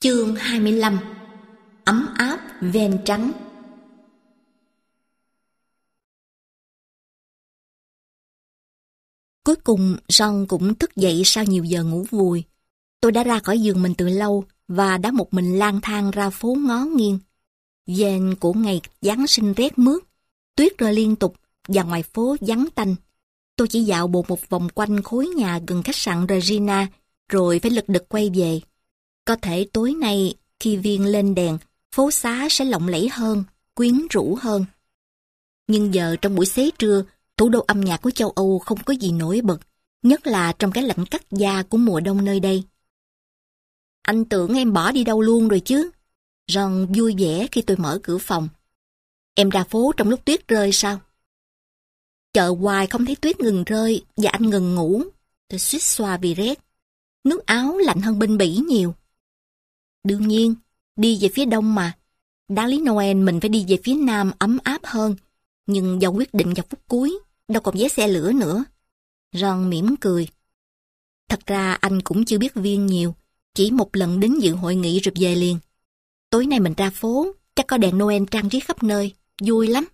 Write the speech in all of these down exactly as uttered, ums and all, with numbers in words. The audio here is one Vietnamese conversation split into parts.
Chương hai mươi lăm. Ấm áp ven trắng. Cuối cùng John cũng thức dậy sau nhiều giờ ngủ vùi. Tôi đã ra khỏi giường mình từ lâu và đã một mình lang thang ra phố ngó nghiêng. Ven của ngày Giáng sinh rét mướt, tuyết rơi liên tục và ngoài phố vắng tanh. Tôi chỉ dạo bộ một vòng quanh khối nhà gần khách sạn Regina rồi phải lật đật quay về. Có thể tối nay khi viên lên đèn, phố xá sẽ lộng lẫy hơn, quyến rũ hơn. Nhưng giờ trong buổi xế trưa, thủ đô âm nhạc của châu Âu không có gì nổi bật, nhất là trong cái lạnh cắt da của mùa đông nơi đây. Anh tưởng em bỏ đi đâu luôn rồi chứ? Ron vui vẻ khi tôi mở cửa phòng. Em ra phố trong lúc tuyết rơi sao? Chợ hoài không thấy tuyết ngừng rơi và anh ngừng ngủ. Tôi suýt xoa vì rét. Nước Áo lạnh hơn bên Bỉ nhiều. Đương nhiên, đi về phía đông mà. Đáng lý Noel mình phải đi về phía nam ấm áp hơn. Nhưng do quyết định vào phút cuối, đâu còn vé xe lửa nữa. Ron mỉm cười. Thật ra anh cũng chưa biết Viên nhiều. Chỉ một lần đến dự hội nghị rồi về liền. Tối nay mình ra phố, chắc có đèn Noel trang trí khắp nơi. Vui lắm.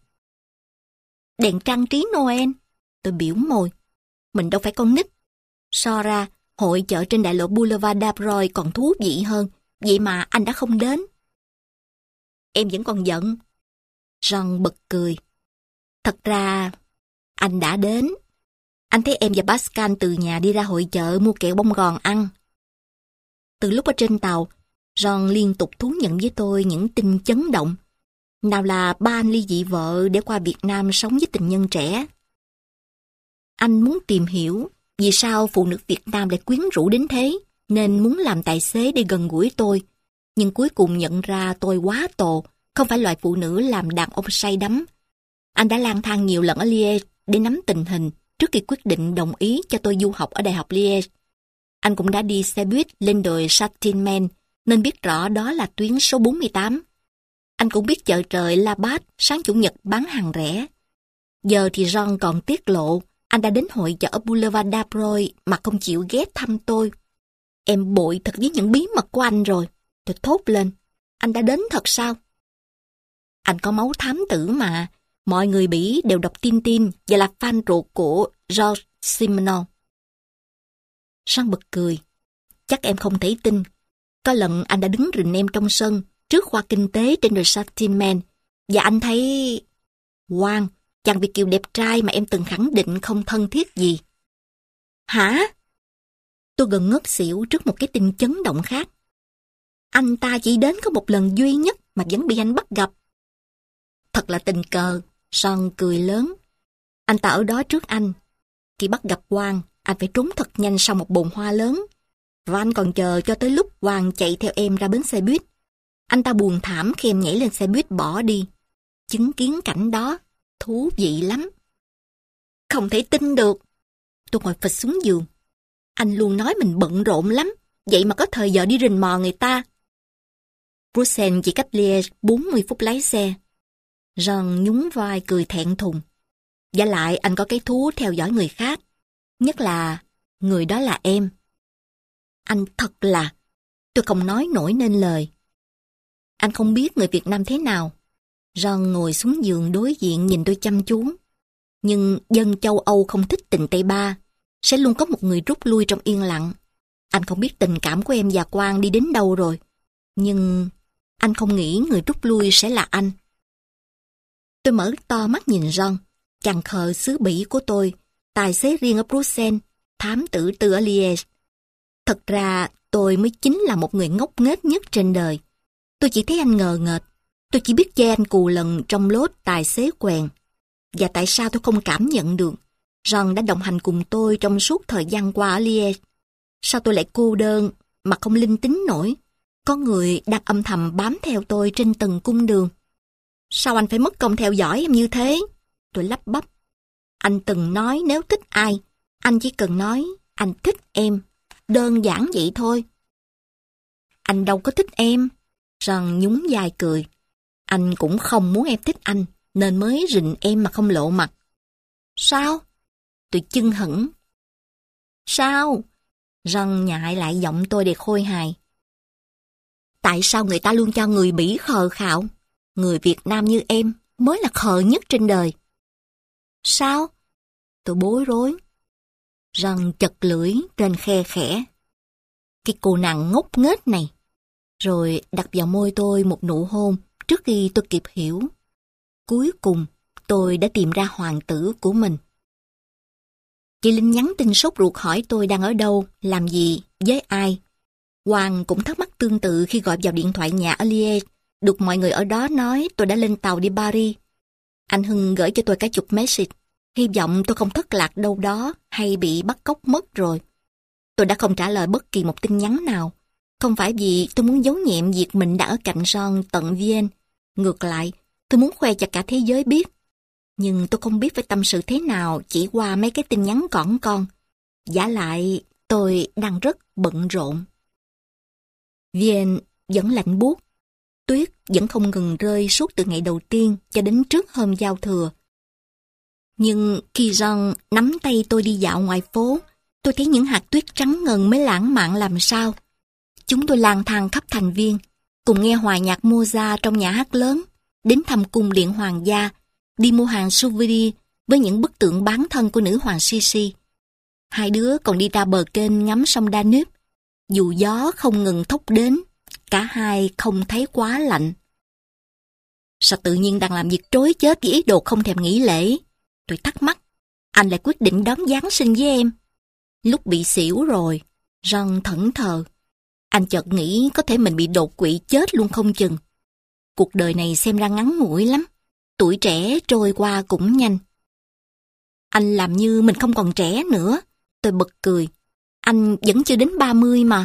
Đèn trang trí Noel? Tôi biểu môi. Mình đâu phải con nít. So ra, hội chợ trên đại lộ Boulevard Davroy còn thú vị hơn. Vậy mà anh đã không đến. Em vẫn còn giận. Ron bật cười. Thật ra, anh đã đến. Anh thấy em và Pascal từ nhà đi ra hội chợ mua kẹo bông gòn ăn. Từ lúc ở trên tàu, Ron liên tục thú nhận với tôi những tin chấn động. Nào là ba anh ly dị vợ để qua Việt Nam sống với tình nhân trẻ. Anh muốn tìm hiểu vì sao phụ nữ Việt Nam lại quyến rũ đến thế, nên muốn làm tài xế để gần gũi tôi. Nhưng cuối cùng nhận ra tôi quá tồ, không phải loại phụ nữ làm đàn ông say đắm. Anh đã lang thang nhiều lần ở Liège để nắm tình hình trước khi quyết định đồng ý cho tôi du học ở Đại học Liège. Anh cũng đã đi xe buýt lên đồi Châtillon nên biết rõ đó là tuyến số bốn mươi tám. Anh cũng biết chợ trời La Bát sáng Chủ nhật bán hàng rẻ. Giờ thì Ron còn tiết lộ anh đã đến hội chợ ở Boulevard Davroy mà không chịu ghé thăm tôi. Em bội thật với những bí mật của anh rồi. Tôi thốt lên. Anh đã đến thật sao? Anh có máu thám tử mà. Mọi người Bỉ đều đọc Tintin và là fan ruột của George Simenon. Ron bật cười. Chắc em không thể tin. Có lần anh đã đứng rình em trong sân trước khoa kinh tế trên The Châtillon và anh thấy... Quang, chàng Việt kiều đẹp trai mà em từng khẳng định không thân thiết gì. Hả? Tôi gần ngất xỉu trước một cái tin chấn động khác. Anh ta chỉ đến có một lần duy nhất mà vẫn bị anh bắt gặp. Thật là tình cờ. Ron cười lớn. Anh ta ở đó trước anh. Khi bắt gặp Quang, anh phải trốn thật nhanh sau một bồn hoa lớn. Và anh còn chờ cho tới lúc Quang chạy theo em ra bến xe buýt. Anh ta buồn thảm khi em nhảy lên xe buýt bỏ đi. Chứng kiến cảnh đó, thú vị lắm. Không thể tin được. Tôi ngồi phịch xuống giường. Anh luôn nói mình bận rộn lắm, vậy mà có thời giờ đi rình mò người ta. Bruxelles chỉ cách Liège bốn mươi phút lái xe. Ron nhún vai cười thẹn thùng. Và lại anh có cái thú theo dõi người khác. Nhất là người đó là em. Anh thật là... Tôi không nói nổi nên lời. Anh không biết người Việt Nam thế nào. Ron ngồi xuống giường đối diện nhìn tôi chăm chú. Nhưng dân châu Âu không thích tình Tây Ba. Sẽ luôn có một người rút lui trong yên lặng. Anh không biết tình cảm của em và Quang đi đến đâu rồi. Nhưng anh không nghĩ người rút lui sẽ là anh. Tôi mở to mắt nhìn Ron. Chàng khờ xứ Bỉ của tôi. Tài xế riêng ở Bruxelles. Thám tử tư ở Liège. Thật ra tôi mới chính là một người ngốc nghếch nhất trên đời. Tôi chỉ thấy anh ngờ nghệch. Tôi chỉ biết chê anh cù lần trong lốt tài xế quèn. Và tại sao tôi không cảm nhận được Ron đã đồng hành cùng tôi trong suốt thời gian qua ở Liège. Sao tôi lại cô đơn mà không linh tính nổi? Có người đang âm thầm bám theo tôi trên từng cung đường. Sao anh phải mất công theo dõi em như thế? Tôi lắp bắp. Anh từng nói nếu thích ai, anh chỉ cần nói anh thích em. Đơn giản vậy thôi. Anh đâu có thích em. Ron nhún vai cười. Anh cũng không muốn em thích anh, nên mới rình em mà không lộ mặt. Sao? Tôi chưng hửng. Sao? Ron nhại lại giọng tôi để khôi hài. Tại sao người ta luôn cho người Bỉ khờ khạo? Người Việt Nam như em mới là khờ nhất trên đời. Sao? Tôi bối rối. Răng chật lưỡi trên khe khẽ. Cái cô nàng ngốc nghếch này. Rồi đặt vào môi tôi một nụ hôn trước khi tôi kịp hiểu. Cuối cùng, tôi đã tìm ra hoàng tử của mình. Chị Linh nhắn tin sốt ruột hỏi tôi đang ở đâu, làm gì, với ai. Hoàng cũng thắc mắc tương tự khi gọi vào điện thoại nhà ở Liège, được mọi người ở đó nói tôi đã lên tàu đi Paris. Anh Hưng gửi cho tôi cả chục message, hy vọng tôi không thất lạc đâu đó hay bị bắt cóc mất rồi. Tôi đã không trả lời bất kỳ một tin nhắn nào, không phải vì tôi muốn giấu nhẹm việc mình đã ở cạnh Jean tận Vienne. Ngược lại, tôi muốn khoe cho cả thế giới biết. Nhưng tôi không biết phải tâm sự thế nào chỉ qua mấy cái tin nhắn cỏn con. Vả lại, tôi đang rất bận rộn. Vienne vẫn lạnh buốt. Tuyết vẫn không ngừng rơi suốt từ ngày đầu tiên cho đến trước hôm giao thừa. Nhưng khi Jean nắm tay tôi đi dạo ngoài phố, tôi thấy những hạt tuyết trắng ngần mới lãng mạn làm sao. Chúng tôi lang thang khắp thành viên, cùng nghe hòa nhạc Mozart trong nhà hát lớn, đến thăm cung điện hoàng gia, đi mua hàng souvenir với những bức tượng bán thân của nữ hoàng Sisi. Hai đứa còn đi ra bờ kênh ngắm sông Danube. Dù gió không ngừng thốc đến, cả hai không thấy quá lạnh. Sao tự nhiên đang làm việc trối chết với ý đồ không thèm nghỉ lễ? Tôi thắc mắc, anh lại quyết định đón Giáng sinh với em. Lúc bị xỉu rồi, Jean thẫn thờ. Anh chợt nghĩ có thể mình bị đột quỵ chết luôn không chừng. Cuộc đời này xem ra ngắn ngủi lắm, tuổi trẻ trôi qua cũng nhanh. Anh làm như mình không còn trẻ nữa. Tôi bật cười. Anh vẫn chưa đến ba mươi mà.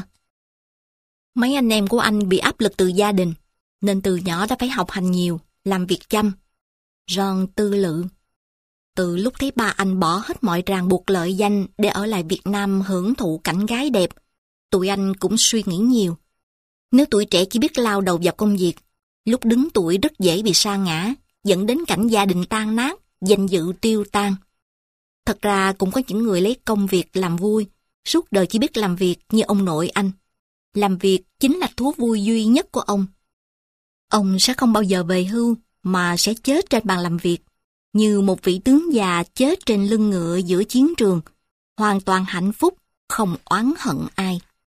Mấy anh em của anh bị áp lực từ gia đình, nên từ nhỏ đã phải học hành nhiều, làm việc chăm. Jean tư lự. Từ lúc thấy ba anh bỏ hết mọi ràng buộc lợi danh để ở lại Việt Nam hưởng thụ cảnh gái đẹp, tụi anh cũng suy nghĩ nhiều. Nếu tuổi trẻ chỉ biết lao đầu vào công việc, lúc đứng tuổi rất dễ bị sa ngã, dẫn đến cảnh gia đình tan nát, danh dự tiêu tan. Thật ra cũng có những người lấy công việc làm vui, suốt đời chỉ biết làm việc như ông nội anh. Làm việc chính là thú vui duy nhất của ông. Ông sẽ không bao giờ về hưu, mà sẽ chết trên bàn làm việc, như một vị tướng già chết trên lưng ngựa giữa chiến trường, hoàn toàn hạnh phúc, không oán hận ai.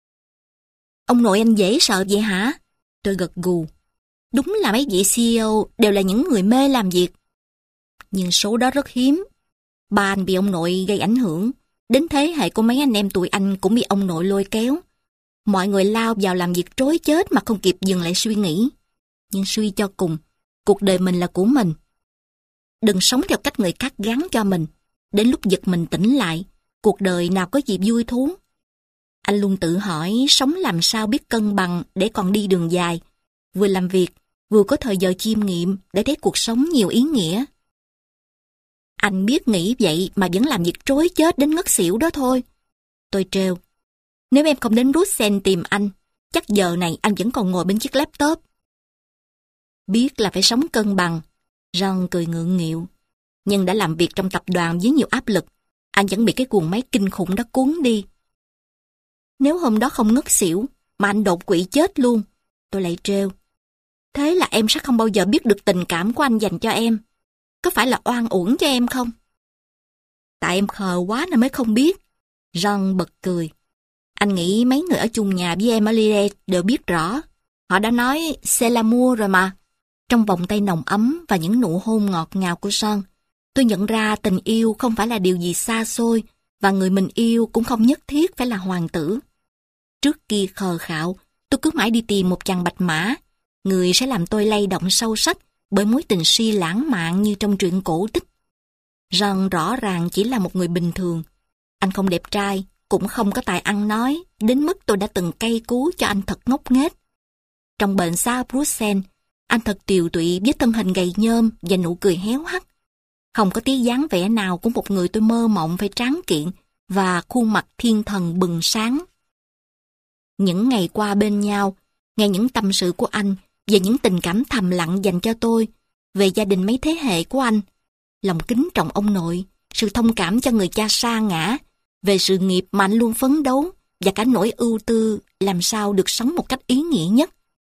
Ông nội anh dễ sợ vậy hả? Tôi gật gù. Đúng là mấy vị xê e ô đều là những người mê làm việc. Nhưng số đó rất hiếm. Ba anh bị ông nội gây ảnh hưởng, đến thế hệ của mấy anh em tụi anh cũng bị ông nội lôi kéo. Mọi người lao vào làm việc trối chết mà không kịp dừng lại suy nghĩ. Nhưng suy cho cùng, cuộc đời mình là của mình. Đừng sống theo cách người khác gắn cho mình. Đến lúc giật mình tỉnh lại, cuộc đời nào có gì vui thú. Anh luôn tự hỏi sống làm sao biết cân bằng để còn đi đường dài. Vừa làm việc, vừa có thời giờ chiêm nghiệm để thấy cuộc sống nhiều ý nghĩa. Anh biết nghĩ vậy mà vẫn làm việc trối chết đến ngất xỉu đó thôi. Tôi trêu. Nếu em không đến Bruxelles tìm anh, chắc giờ này anh vẫn còn ngồi bên chiếc laptop. Biết là phải sống cân bằng. Jean cười ngượng nghịu. Nhưng đã làm việc trong tập đoàn với nhiều áp lực, anh vẫn bị cái guồng máy kinh khủng đó cuốn đi. Nếu hôm đó không ngất xỉu, mà anh đột quỵ chết luôn, tôi lại trêu. Thế là em sẽ không bao giờ biết được tình cảm của anh dành cho em. Có phải là oan uổng cho em không? Tại em khờ quá nên mới không biết. Jean bật cười. Anh nghĩ mấy người ở chung nhà với em ở Liège đều biết rõ. Họ đã nói c'est l'amour rồi mà. Trong vòng tay nồng ấm và những nụ hôn ngọt ngào của Jean, tôi nhận ra tình yêu không phải là điều gì xa xôi, và người mình yêu cũng không nhất thiết phải là hoàng tử. Trước kia khờ khạo, tôi cứ mãi đi tìm một chàng bạch mã, người sẽ làm tôi lay động sâu sắc bởi mối tình si lãng mạn như trong truyện cổ tích. Jean rõ ràng chỉ là một người bình thường. Anh không đẹp trai, cũng không có tài ăn nói, đến mức tôi đã từng cay cú cho anh thật ngốc nghếch. Trong bệnh xa Bruxelles, anh thật tiều tụy với thân hình gầy nhôm và nụ cười héo hắt. Không có tí dáng vẻ nào của một người tôi mơ mộng phải tráng kiện và khuôn mặt thiên thần bừng sáng. Những ngày qua bên nhau, nghe những tâm sự của anh về những tình cảm thầm lặng dành cho tôi, về gia đình mấy thế hệ của anh, lòng kính trọng ông nội, sự thông cảm cho người cha sa ngã, về sự nghiệp mà anh luôn phấn đấu và cả nỗi ưu tư làm sao được sống một cách ý nghĩa nhất.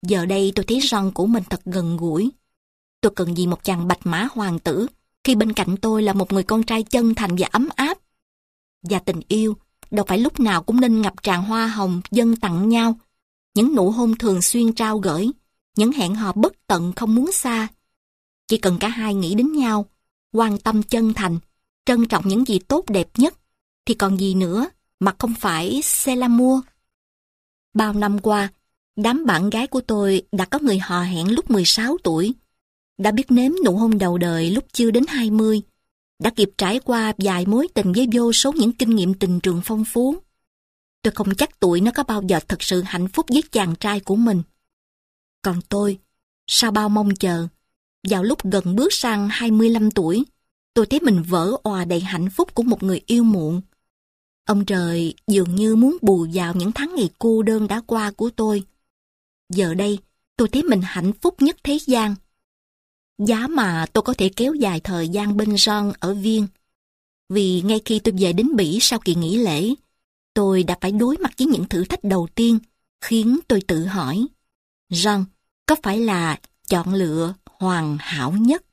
Giờ đây tôi thấy Ron của mình thật gần gũi. Tôi cần gì một chàng bạch mã hoàng tử khi bên cạnh tôi là một người con trai chân thành và ấm áp. Và tình yêu đâu phải lúc nào cũng nên ngập tràn hoa hồng dâng tặng nhau, những nụ hôn thường xuyên trao gửi, những hẹn hò bất tận không muốn xa. Chỉ cần cả hai nghĩ đến nhau, quan tâm chân thành, trân trọng những gì tốt đẹp nhất, thì còn gì nữa mà không phải c'est l'amour. Bao năm qua, đám bạn gái của tôi đã có người hò hẹn lúc mười sáu tuổi, đã biết nếm nụ hôn đầu đời lúc chưa đến hai mươi, đã kịp trải qua vài mối tình với vô số những kinh nghiệm tình trường phong phú. Tôi không chắc tụi nó có bao giờ thật sự hạnh phúc với chàng trai của mình. Còn tôi, sau bao mong chờ, vào lúc gần bước sang hai mươi lăm tuổi, tôi thấy mình vỡ òa đầy hạnh phúc của một người yêu muộn. Ông trời dường như muốn bù vào những tháng ngày cô đơn đã qua của tôi. Giờ đây, tôi thấy mình hạnh phúc nhất thế gian. Giá mà tôi có thể kéo dài thời gian bên Ron ở Viên. Vì ngay khi tôi về đến Bỉ sau kỳ nghỉ lễ, tôi đã phải đối mặt với những thử thách đầu tiên, khiến tôi tự hỏi, Ron có phải là chọn lựa hoàn hảo nhất?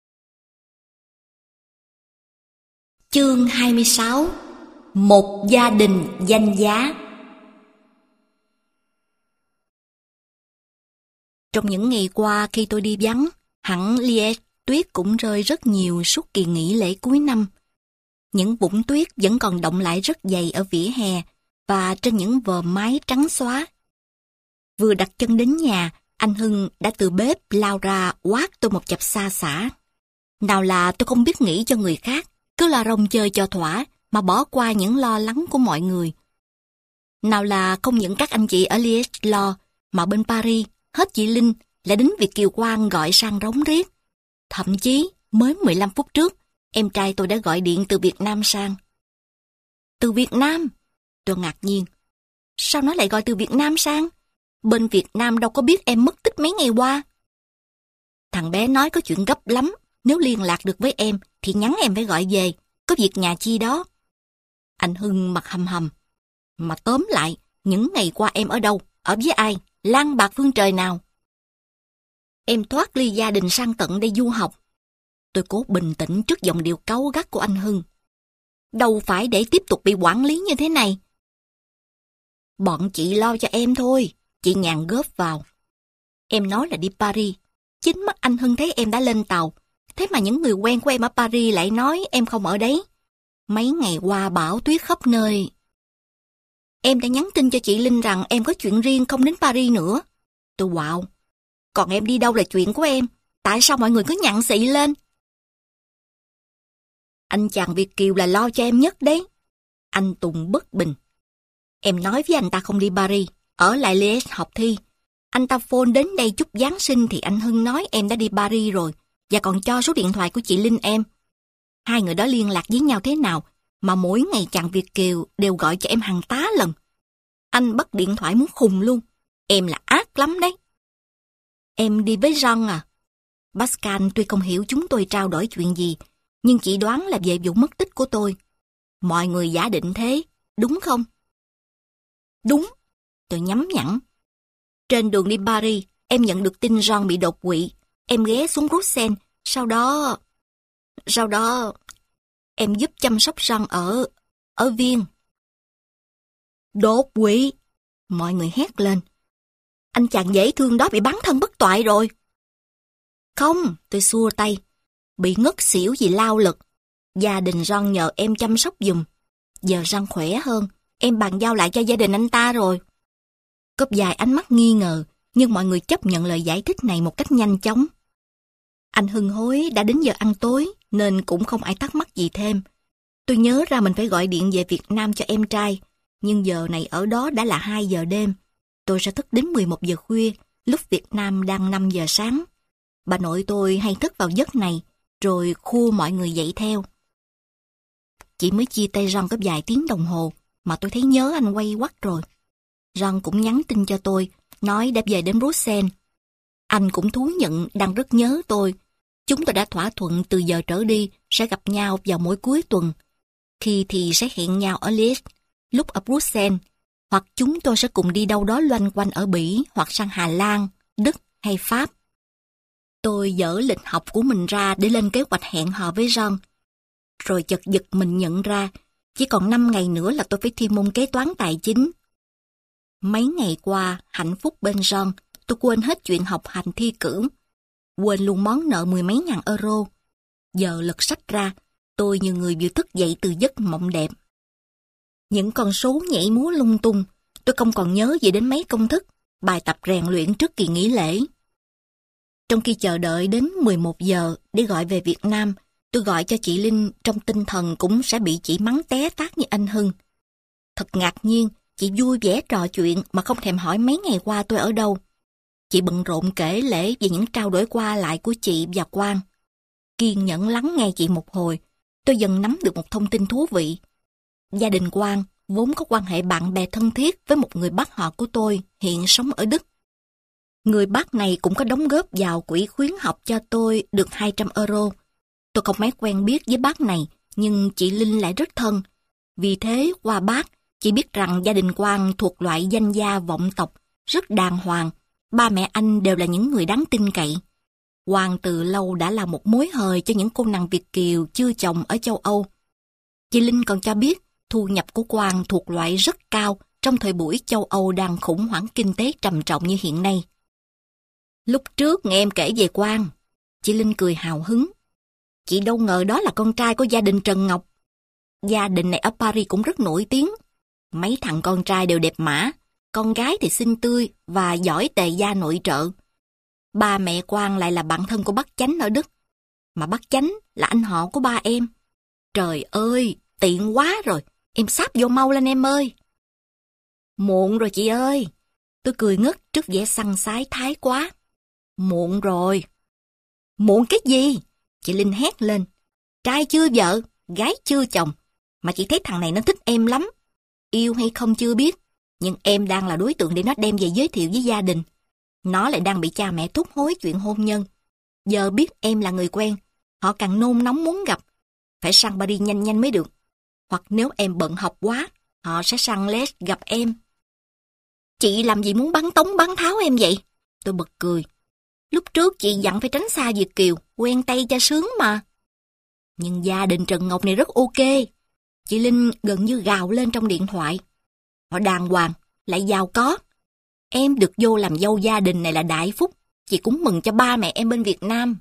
Chương hai mươi sáu. Một gia đình danh giá. Trong những ngày qua khi tôi đi vắng, hẳn Liège tuyết cũng rơi rất nhiều suốt kỳ nghỉ lễ cuối năm. Những vũng tuyết vẫn còn đọng lại rất dày ở vỉa hè và trên những vòm mái trắng xóa. Vừa đặt chân đến nhà, anh Hưng đã từ bếp lao ra quát tôi một chặp xa xả. Nào là tôi không biết nghĩ cho người khác, cứ la rông chơi cho thỏa mà bỏ qua những lo lắng của mọi người. Nào là không những các anh chị ở Liège lo, mà bên Paris, hết chị Linh lại đến Việt Kiều Quang gọi sang rống riết. Thậm chí, mới mười lăm phút trước, em trai tôi đã gọi điện từ Việt Nam sang. Từ Việt Nam? Tôi ngạc nhiên. Sao nó lại gọi từ Việt Nam sang? Bên Việt Nam đâu có biết em mất tích mấy ngày qua. Thằng bé nói có chuyện gấp lắm, nếu liên lạc được với em thì nhắn em phải gọi về, có việc nhà chi đó. Anh Hưng mặt hầm hầm. Mà tóm lại, những ngày qua em ở đâu, ở với ai, lang bạc phương trời nào? Em thoát ly gia đình sang tận đây du học. Tôi cố bình tĩnh trước giọng điệu cáu gắt của anh Hưng. Đâu phải để tiếp tục bị quản lý như thế này. Bọn chị lo cho em thôi, chị Nhàn góp vào. Em nói là đi Paris. Chính mắt anh Hưng thấy em đã lên tàu. Thế mà những người quen của em ở Paris lại nói em không ở đấy. Mấy ngày qua bão tuyết khắp nơi. Em đã nhắn tin cho chị Linh rằng em có chuyện riêng không đến Paris nữa. Tôi quạo. Còn em đi đâu là chuyện của em. Tại sao mọi người cứ nhặn xị lên? Anh chàng Việt Kiều là lo cho em nhất đấy. Anh Tùng bất bình. Em nói với anh ta không đi Paris, ở lại Liège học thi. Anh ta phone đến đây chúc Giáng sinh thì anh Hưng nói em đã đi Paris rồi, và còn cho số điện thoại của chị Linh em. Hai người đó liên lạc với nhau thế nào mà mỗi ngày chàng Việt Kiều đều gọi cho em hàng tá lần. Anh bắt điện thoại muốn khùng luôn. Em là ác lắm đấy. Em đi với Ron à? Pascal tuy không hiểu chúng tôi trao đổi chuyện gì, nhưng chị đoán là về vụ mất tích của tôi. Mọi người giả định thế, đúng không? Đúng. Tôi nhắm nhẵn. Trên đường đi Paris, em nhận được tin Ron bị đột quỵ. Em ghé xuống Bruxelles, sau đó... Sau đó... Em giúp chăm sóc Ron ở... ở Viên. Đột quỵ! Mọi người hét lên. Anh chàng dễ thương đó bị bắn thân bất toại rồi. Không, tôi xua tay. Bị ngất xỉu vì lao lực. Gia đình Ron nhờ em chăm sóc giùm. Giờ Ron khỏe hơn, em bàn giao lại cho gia đình anh ta rồi. Có vài ánh mắt nghi ngờ, nhưng mọi người chấp nhận lời giải thích này một cách nhanh chóng. Anh Hưng hối đã đến giờ ăn tối, nên cũng không ai thắc mắc gì thêm. Tôi nhớ ra mình phải gọi điện về Việt Nam cho em trai, nhưng giờ này ở đó đã là hai giờ đêm. Tôi sẽ thức đến mười một giờ khuya, lúc Việt Nam đang năm giờ sáng. Bà nội tôi hay thức vào giấc này, rồi khua mọi người dậy theo. Chỉ mới chia tay Ron có vài tiếng đồng hồ, mà tôi thấy nhớ anh quay quắt rồi. Ron cũng nhắn tin cho tôi, nói đã về đến Bruxelles. Anh cũng thú nhận đang rất nhớ tôi. Chúng tôi đã thỏa thuận từ giờ trở đi sẽ gặp nhau vào mỗi cuối tuần. Khi thì sẽ hẹn nhau ở Liège, lúc ở Bruxelles, hoặc chúng tôi sẽ cùng đi đâu đó loanh quanh ở Bỉ hoặc sang Hà Lan, Đức hay Pháp. Tôi dỡ lịch học của mình ra để lên kế hoạch hẹn hò với John. Rồi chợt giật mình nhận ra, chỉ còn năm ngày nữa là tôi phải thi môn kế toán tài chính. Mấy ngày qua, hạnh phúc bên John, tôi quên hết chuyện học hành thi cử. Quên luôn món nợ mười mấy ngàn euro. Giờ lật sách ra, tôi như người vừa thức dậy từ giấc mộng đẹp. Những con số nhảy múa lung tung, tôi không còn nhớ gì đến mấy công thức, bài tập rèn luyện trước kỳ nghỉ lễ. Trong khi chờ đợi đến mười một giờ để gọi về Việt Nam, tôi gọi cho chị Linh trong tinh thần cũng sẽ bị chị mắng té tát như anh Hưng. Thật ngạc nhiên, chị vui vẻ trò chuyện mà không thèm hỏi mấy ngày qua tôi ở đâu. Chị bận rộn kể lể về những trao đổi qua lại của chị và Quang. Kiên nhẫn lắng nghe chị một hồi, tôi dần nắm được một thông tin thú vị. Gia đình Quang vốn có quan hệ bạn bè thân thiết với một người bác họ của tôi hiện sống ở Đức. Người bác này cũng có đóng góp vào quỹ khuyến học cho tôi được hai trăm euro. Tôi không mấy quen biết với bác này, nhưng chị Linh lại rất thân. Vì thế, qua bác, chị biết rằng gia đình Quang thuộc loại danh gia vọng tộc, rất đàng hoàng. Ba mẹ anh đều là những người đáng tin cậy. Quang từ lâu đã là một mối hời cho những cô nàng Việt kiều chưa chồng ở châu Âu. Chị Linh còn cho biết thu nhập của Quang thuộc loại rất cao trong thời buổi châu Âu đang khủng hoảng kinh tế trầm trọng như hiện nay. Lúc trước nghe em kể về Quang, chị Linh cười hào hứng. Chị đâu ngờ đó là con trai của gia đình Trần Ngọc. Gia đình này ở Paris cũng rất nổi tiếng. Mấy thằng con trai đều đẹp mã, con gái thì xinh tươi và giỏi tề gia nội trợ. Ba mẹ Quang lại là bạn thân của bác Chánh ở Đức. Mà bác Chánh là anh họ của ba em. Trời ơi, tiện quá rồi, em sáp vô mau lên em ơi. Muộn rồi chị ơi. Tôi cười ngất trước vẻ săn sái thái quá. Muộn rồi. Muộn cái gì? Chị Linh hét lên. Trai chưa vợ, gái chưa chồng. Mà chị thấy thằng này nó thích em lắm. Yêu hay không chưa biết. Nhưng em đang là đối tượng để nó đem về giới thiệu với gia đình. Nó lại đang bị cha mẹ thúc hối chuyện hôn nhân. Giờ biết em là người quen, họ càng nôn nóng muốn gặp. Phải sang Paris nhanh nhanh mới được. Hoặc nếu em bận học quá, họ sẽ sang Les gặp em. Chị làm gì muốn bắn tống bắn tháo em vậy? Tôi bật cười. Lúc trước chị dặn phải tránh xa Việt kiều, quen tay cho sướng mà. Nhưng gia đình Trần Ngọc này rất ok. Chị Linh gần như gào lên trong điện thoại. Họ đàng hoàng, lại giàu có. Em được vô làm dâu gia đình này là đại phúc. Chị cũng mừng cho ba mẹ em bên Việt Nam.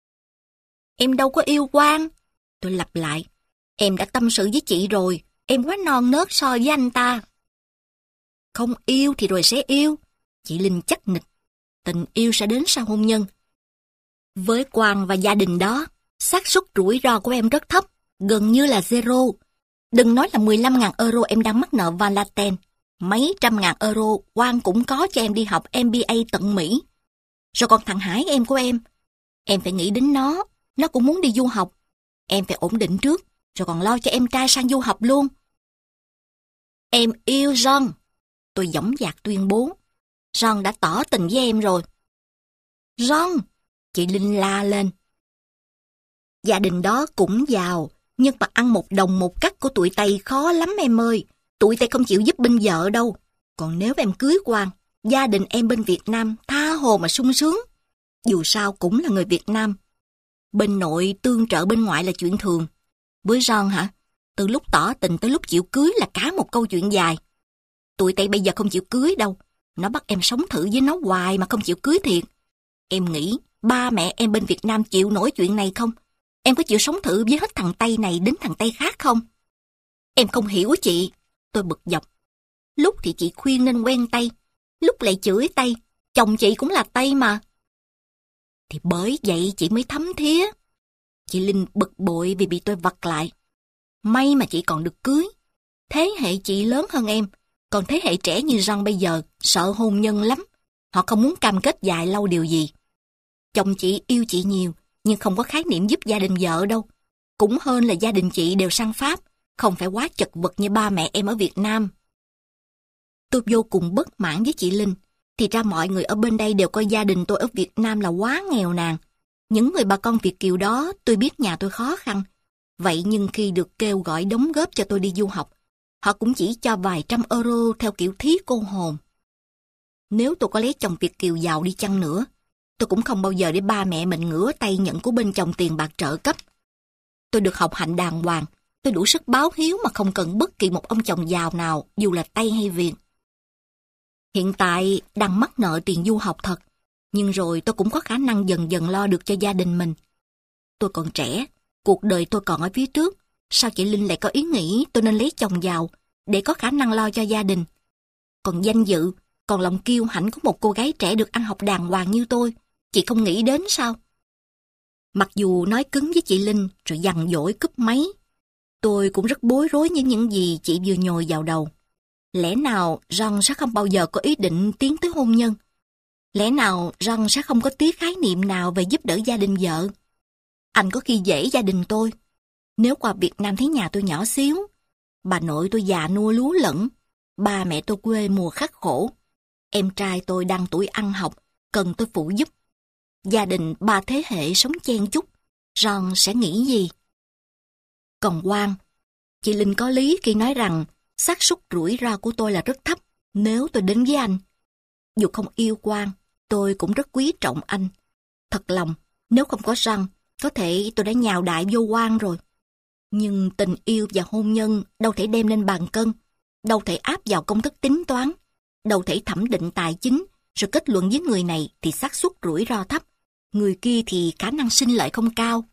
Em đâu có yêu Quang. Tôi lặp lại. Em đã tâm sự với chị rồi. Em quá non nớt so với anh ta. Không yêu thì rồi sẽ yêu. Chị Linh chắc nịch. Tình yêu sẽ đến sau hôn nhân. Với Quang và gia đình đó, xác suất rủi ro của em rất thấp, gần như là zero. Đừng nói là mười lăm ngàn euro em đang mắc nợ Valaten. Mấy trăm ngàn euro Quang cũng có cho em đi học em bê a tận Mỹ. Rồi còn thằng Hải em của em. Em phải nghĩ đến nó, nó cũng muốn đi du học. Em phải ổn định trước, rồi còn lo cho em trai sang du học luôn. Em yêu John. Tôi dõng dạc tuyên bố. John đã tỏ tình với em rồi. John! Chị Linh la lên. Gia đình đó cũng giàu, nhưng mà ăn một đồng một cắt của tụi Tây khó lắm em ơi. Tụi Tây không chịu giúp bên vợ đâu. Còn nếu em cưới Quang, gia đình em bên Việt Nam tha hồ mà sung sướng. Dù sao cũng là người Việt Nam. Bên nội tương trợ bên ngoại là chuyện thường. Với John hả? Từ lúc tỏ tình tới lúc chịu cưới là cả một câu chuyện dài. Tụi Tây bây giờ không chịu cưới đâu. Nó bắt em sống thử với nó hoài mà không chịu cưới thiệt. Em nghĩ ba mẹ em bên Việt Nam chịu nổi chuyện này không? Em có chịu sống thử với hết thằng Tây này đến thằng Tây khác không? Em không hiểu chị. Tôi bực dọc. Lúc thì chị khuyên nên quen Tây, lúc lại chửi Tây. Chồng chị cũng là Tây mà. Thì bởi vậy chị mới thấm thía. Chị Linh bực bội vì bị tôi vặt lại. May mà chị còn được cưới. Thế hệ chị lớn hơn em. Còn thế hệ trẻ như John bây giờ sợ hôn nhân lắm. Họ không muốn cam kết dài lâu điều gì. Chồng chị yêu chị nhiều, nhưng không có khái niệm giúp gia đình vợ đâu. Cũng hơn là gia đình chị đều sang Pháp, không phải quá chật vật như ba mẹ em ở Việt Nam. Tôi vô cùng bất mãn với chị Linh. Thì ra mọi người ở bên đây đều coi gia đình tôi ở Việt Nam là quá nghèo nàn. Những người bà con Việt kiều đó tôi biết nhà tôi khó khăn. Vậy nhưng khi được kêu gọi đóng góp cho tôi đi du học, họ cũng chỉ cho vài trăm euro theo kiểu thí cô hồn. Nếu tôi có lấy chồng Việt kiều giàu đi chăng nữa, tôi cũng không bao giờ để ba mẹ mình ngửa tay nhận của bên chồng tiền bạc trợ cấp. Tôi được học hành đàng hoàng, tôi đủ sức báo hiếu mà không cần bất kỳ một ông chồng giàu nào, dù là Tây hay Việt. Hiện tại đang mắc nợ tiền du học thật, nhưng rồi tôi cũng có khả năng dần dần lo được cho gia đình mình. Tôi còn trẻ, cuộc đời tôi còn ở phía trước, sao chị Linh lại có ý nghĩ tôi nên lấy chồng giàu để có khả năng lo cho gia đình? Còn danh dự, còn lòng kiêu hãnh của một cô gái trẻ được ăn học đàng hoàng như tôi, chị không nghĩ đến sao? Mặc dù nói cứng với chị Linh rồi dằn dỗi cúp máy, tôi cũng rất bối rối như những gì chị vừa nhồi vào đầu. Lẽ nào John sẽ không bao giờ có ý định tiến tới hôn nhân? Lẽ nào John sẽ không có tí khái niệm nào về giúp đỡ gia đình vợ? Anh có khi dễ gia đình tôi. Nếu qua Việt Nam thấy nhà tôi nhỏ xíu, bà nội tôi già nua lúa lẫn, ba mẹ tôi quê mùa khắc khổ, em trai tôi đang tuổi ăn học, cần tôi phụ giúp. Gia đình ba thế hệ sống chen chúc, John sẽ nghĩ gì? Còn Quang, chị Linh có lý khi nói rằng xác suất rủi ro của tôi là rất thấp nếu tôi đến với anh. Dù không yêu Quang, tôi cũng rất quý trọng anh. Thật lòng, nếu không có John, có thể tôi đã nhào đại vô Quang rồi. Nhưng tình yêu và hôn nhân đâu thể đem lên bàn cân, đâu thể áp vào công thức tính toán, đâu thể thẩm định tài chính, rồi kết luận với người này thì xác suất rủi ro thấp, người kia thì khả năng sinh lợi không cao.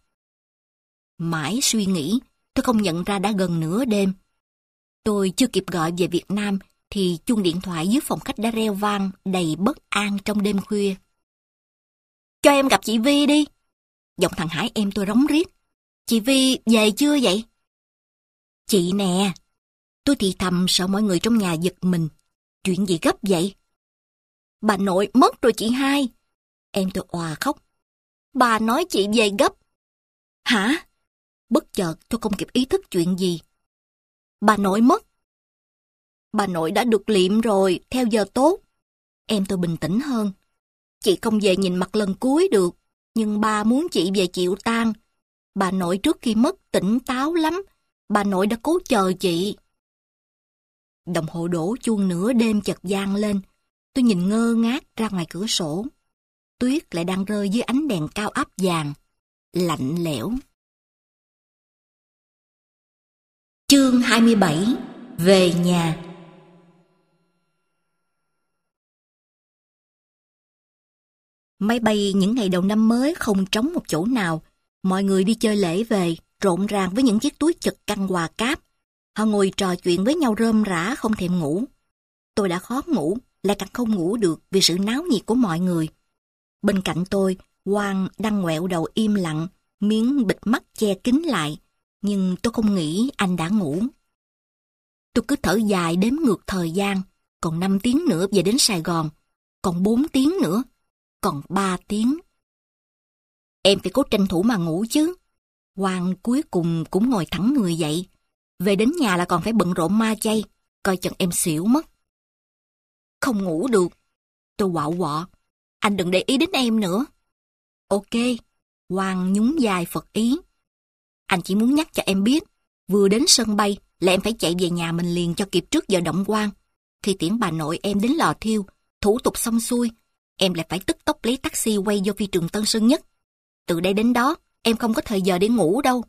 Mãi suy nghĩ, tôi không nhận ra đã gần nửa đêm. Tôi chưa kịp gọi về Việt Nam thì chuông điện thoại dưới phòng khách đã reo vang đầy bất an trong đêm khuya. Cho em gặp chị Vi đi. Giọng thằng Hải em tôi rống riết. Chị Vi về chưa vậy? Chị nè. Tôi thì thầm sợ mọi người trong nhà giật mình. Chuyện gì gấp vậy? Bà nội mất rồi chị hai. Em tôi òa khóc. Bà nói chị về gấp. Hả? Bất chợt tôi không kịp ý thức chuyện gì. Bà nội mất. Bà nội đã được liệm rồi, theo giờ tốt. Em tôi bình tĩnh hơn. Chị không về nhìn mặt lần cuối được, nhưng ba muốn chị về chịu tang. Bà nội trước khi mất tỉnh táo lắm, bà nội đã cố chờ chị. Đồng hồ đổ chuông nửa đêm chợt vang lên. Tôi nhìn ngơ ngác ra ngoài cửa sổ. Tuyết lại đang rơi dưới ánh đèn cao áp vàng, lạnh lẽo. Chương hai mươi bảy. Về nhà. Máy bay những ngày đầu năm mới không trống một chỗ nào. Mọi người đi chơi lễ về, rộn ràng với những chiếc túi chật căng quà cáp. Họ ngồi trò chuyện với nhau rơm rả không thèm ngủ. Tôi đã khó ngủ, lại càng không ngủ được vì sự náo nhiệt của mọi người. Bên cạnh tôi, Quang đang ngoẹo đầu im lặng, miếng bịt mắt che kín lại. Nhưng tôi không nghĩ anh đã ngủ. Tôi cứ thở dài đếm ngược thời gian. Còn năm tiếng nữa về đến Sài Gòn. Còn bốn tiếng nữa. Còn ba tiếng. Em phải cố tranh thủ mà ngủ chứ. Quang cuối cùng cũng ngồi thẳng người dậy. Về đến nhà là còn phải bận rộn ma chay. Coi chừng em xỉu mất. Không ngủ được. Tôi quạo quọ. Anh đừng để ý đến em nữa. Ok. Quang nhún vai phật ý. Anh chỉ muốn nhắc cho em biết. Vừa đến sân bay là em phải chạy về nhà mình liền cho kịp trước giờ động quan. Khi tiễn bà nội em đến lò thiêu, thủ tục xong xuôi, em lại phải tức tốc lấy taxi quay vô phi trường Tân Sơn Nhất. Từ đây đến đó, em không có thời giờ để ngủ đâu.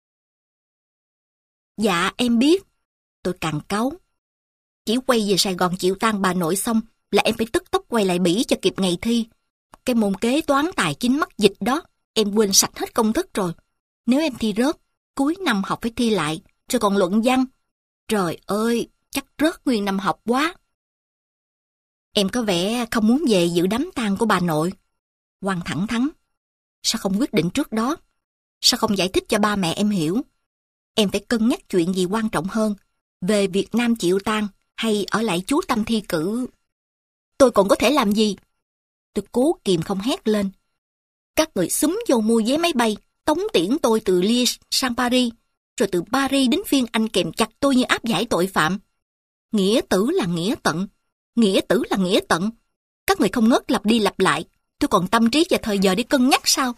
Dạ, em biết. Tôi càng cáu. Chỉ quay về Sài Gòn chịu tang bà nội xong là em phải tức tốc quay lại Bỉ cho kịp ngày thi. Cái môn kế toán tài chính mắc dịch đó, em quên sạch hết công thức rồi. Nếu em thi rớt, cuối năm học phải thi lại, rồi còn luận văn. Trời ơi, chắc rớt nguyên năm học quá. Em có vẻ không muốn về dự đám tang của bà nội. Quang thẳng thắn. Sao không quyết định trước đó? Sao không giải thích cho ba mẹ em hiểu? Em phải cân nhắc chuyện gì quan trọng hơn, về Việt Nam chịu tang hay ở lại chú tâm thi cử? Tôi còn có thể làm gì? Tôi cố kìm không hét lên. Các người xúm vô mua vé máy bay, tống tiễn tôi từ Liège sang Paris, rồi từ Paris đến phiên anh kèm chặt tôi như áp giải tội phạm. Nghĩa tử là nghĩa tận, nghĩa tử là nghĩa tận. Các người không ngớt lặp đi lặp lại, tôi còn tâm trí và thời giờ để cân nhắc sao?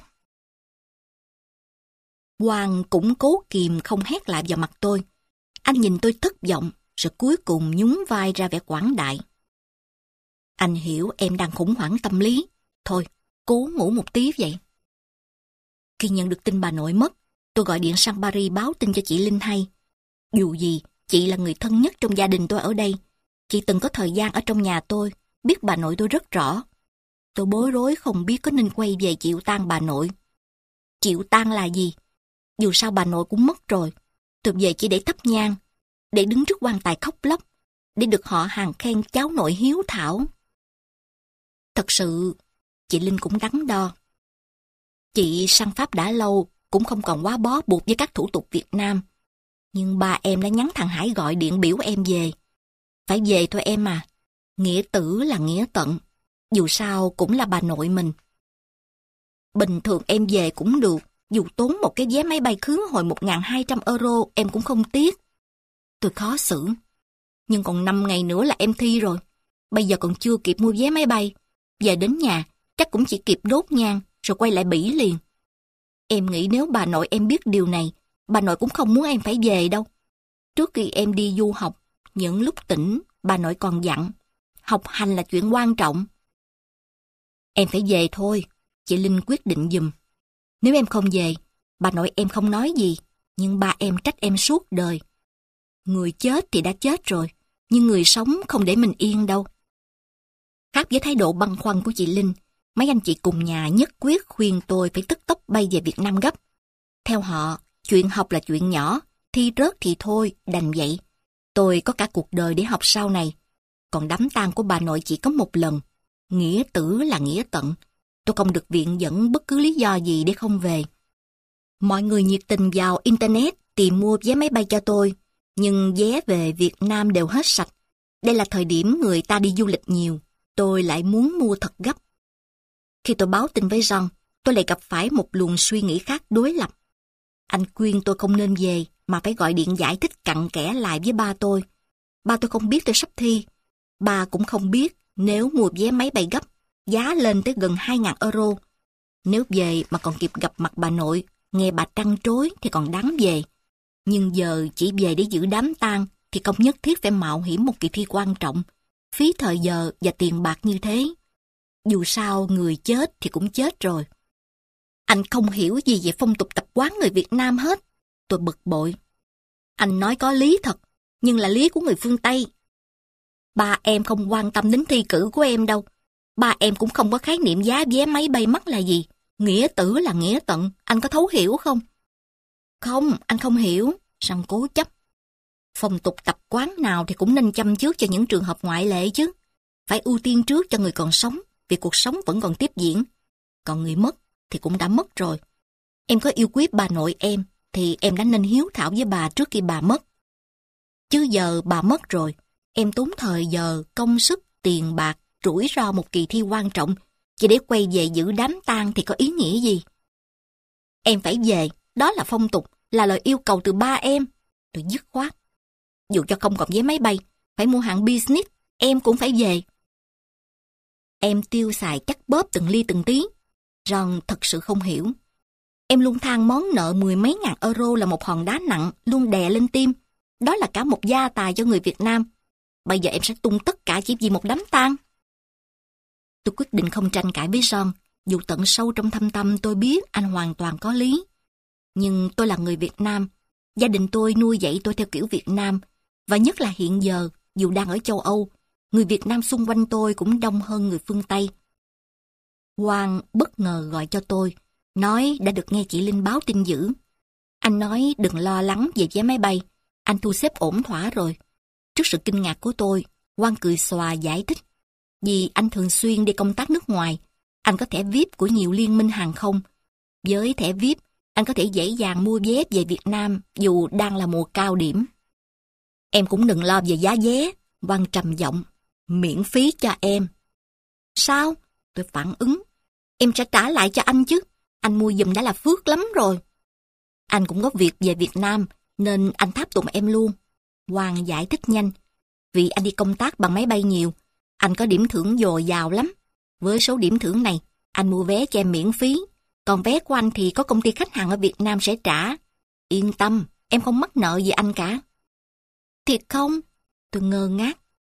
Quang cũng cố kìm không hét lại vào mặt tôi. Anh nhìn tôi thất vọng, rồi cuối cùng nhún vai ra vẻ quảng đại. Anh hiểu em đang khủng hoảng tâm lý. Thôi, cố ngủ một tí vậy. Khi nhận được tin bà nội mất, tôi gọi điện sang Paris báo tin cho chị Linh hay. Dù gì, chị là người thân nhất trong gia đình tôi ở đây. Chị từng có thời gian ở trong nhà tôi, biết bà nội tôi rất rõ. Tôi bối rối không biết có nên quay về chịu tang bà nội. Chịu tang là gì? Dù sao bà nội cũng mất rồi. Tôi về chỉ để thắp nhang, để đứng trước quan tài khóc lóc, để được họ hàng khen cháu nội hiếu thảo. Thật sự, chị Linh cũng đắn đo. Chị sang Pháp đã lâu, cũng không còn quá bó buộc với các thủ tục Việt Nam. Nhưng ba em đã nhắn thằng Hải gọi điện biểu em về. Phải về thôi em à. Nghĩa tử là nghĩa tận. Dù sao cũng là bà nội mình. Bình thường em về cũng được. Dù tốn một cái vé máy bay khứ hồi một nghìn hai trăm euro em cũng không tiếc. Tôi khó xử. Nhưng còn năm ngày nữa là em thi rồi. Bây giờ còn chưa kịp mua vé máy bay. Về đến nhà chắc cũng chỉ kịp đốt nhang rồi quay lại Bỉ liền. Em nghĩ nếu bà nội em biết điều này, bà nội cũng không muốn em phải về đâu. Trước khi em đi du học, những lúc tỉnh, bà nội còn dặn, học hành là chuyện quan trọng. Em phải về thôi, chị Linh quyết định giùm. Nếu em không về, bà nội em không nói gì, nhưng ba em trách em suốt đời. Người chết thì đã chết rồi, nhưng người sống không để mình yên đâu. Khác với thái độ băn khoăn của chị Linh, mấy anh chị cùng nhà nhất quyết khuyên tôi phải tức tốc bay về Việt Nam gấp. Theo họ, chuyện học là chuyện nhỏ, thi rớt thì thôi, đành vậy. Tôi có cả cuộc đời để học sau này. Còn đám tang của bà nội chỉ có một lần. Nghĩa tử là nghĩa tận. Tôi không được viện dẫn bất cứ lý do gì để không về. Mọi người nhiệt tình vào Internet tìm mua vé máy bay cho tôi. Nhưng vé về Việt Nam đều hết sạch. Đây là thời điểm người ta đi du lịch nhiều. Tôi lại muốn mua thật gấp. Khi tôi báo tin với John, tôi lại gặp phải một luồng suy nghĩ khác đối lập. Anh khuyên tôi không nên về, mà phải gọi điện giải thích cặn kẽ lại với ba tôi. Ba tôi không biết tôi sắp thi. Ba cũng không biết nếu mua vé máy bay gấp, giá lên tới gần hai nghìn euro. Nếu về mà còn kịp gặp mặt bà nội, nghe bà trăn trối thì còn đáng về. Nhưng giờ chỉ về để giữ đám tang thì không nhất thiết phải mạo hiểm một kỳ thi quan trọng, phí thời giờ và tiền bạc như thế. Dù sao người chết thì cũng chết rồi. Anh không hiểu gì về phong tục tập quán người Việt Nam hết. Tôi bực bội. Anh nói có lý thật, nhưng là lý của người phương Tây. Ba em không quan tâm đến thi cử của em đâu. Ba em cũng không có khái niệm giá vé máy bay mắc là gì. Nghĩa tử là nghĩa tận, anh có thấu hiểu không? Không, anh không hiểu. Song cố chấp. Phong tục tập quán nào thì cũng nên chăm trước cho những trường hợp ngoại lệ chứ. Phải ưu tiên trước cho người còn sống, vì cuộc sống vẫn còn tiếp diễn. Còn người mất thì cũng đã mất rồi. Em có yêu quý bà nội em, thì em đã nên hiếu thảo với bà trước khi bà mất. Chứ giờ bà mất rồi, em tốn thời giờ, công sức, tiền bạc, rủi ro một kỳ thi quan trọng, chỉ để quay về giữ đám tang thì có ý nghĩa gì? Em phải về, đó là phong tục, là lời yêu cầu từ ba em. Tôi dứt khoát. Dù cho không còn vé máy bay, phải mua hạng business, em cũng phải về. Em tiêu xài chắc bóp từng ly từng tí. Ron thật sự không hiểu. Em luôn than món nợ mười mấy ngàn euro là một hòn đá nặng, luôn đè lên tim. Đó là cả một gia tài cho người Việt Nam. Bây giờ em sẽ tung tất cả chỉ vì một đám tang. Tôi quyết định không tranh cãi với Ron, dù tận sâu trong thâm tâm tôi biết anh hoàn toàn có lý. Nhưng tôi là người Việt Nam, gia đình tôi nuôi dạy tôi theo kiểu Việt Nam, và nhất là hiện giờ, dù đang ở châu Âu, người Việt Nam xung quanh tôi cũng đông hơn người phương Tây. Quang bất ngờ gọi cho tôi, nói đã được nghe chị Linh báo tin dữ. Anh nói đừng lo lắng về vé máy bay, anh thu xếp ổn thỏa rồi. Trước sự kinh ngạc của tôi, Quang cười xòa giải thích. Vì anh thường xuyên đi công tác nước ngoài, anh có thẻ vi ai pi của nhiều liên minh hàng không. Với thẻ vi ai pi, anh có thể dễ dàng mua vé về Việt Nam dù đang là mùa cao điểm. Em cũng đừng lo về giá vé, Quang trầm giọng. Miễn phí cho em. Sao? Tôi phản ứng. Em sẽ trả lại cho anh chứ. Anh mua giùm đã là phước lắm rồi. Anh cũng có việc về Việt Nam, nên anh tháp tùng em luôn. Quang giải thích nhanh. Vì anh đi công tác bằng máy bay nhiều, anh có điểm thưởng dồi dào lắm. Với số điểm thưởng này, anh mua vé cho em miễn phí. Còn vé của anh thì có công ty khách hàng ở Việt Nam sẽ trả. Yên tâm, em không mắc nợ gì anh cả. Thiệt không? Tôi ngơ ngác.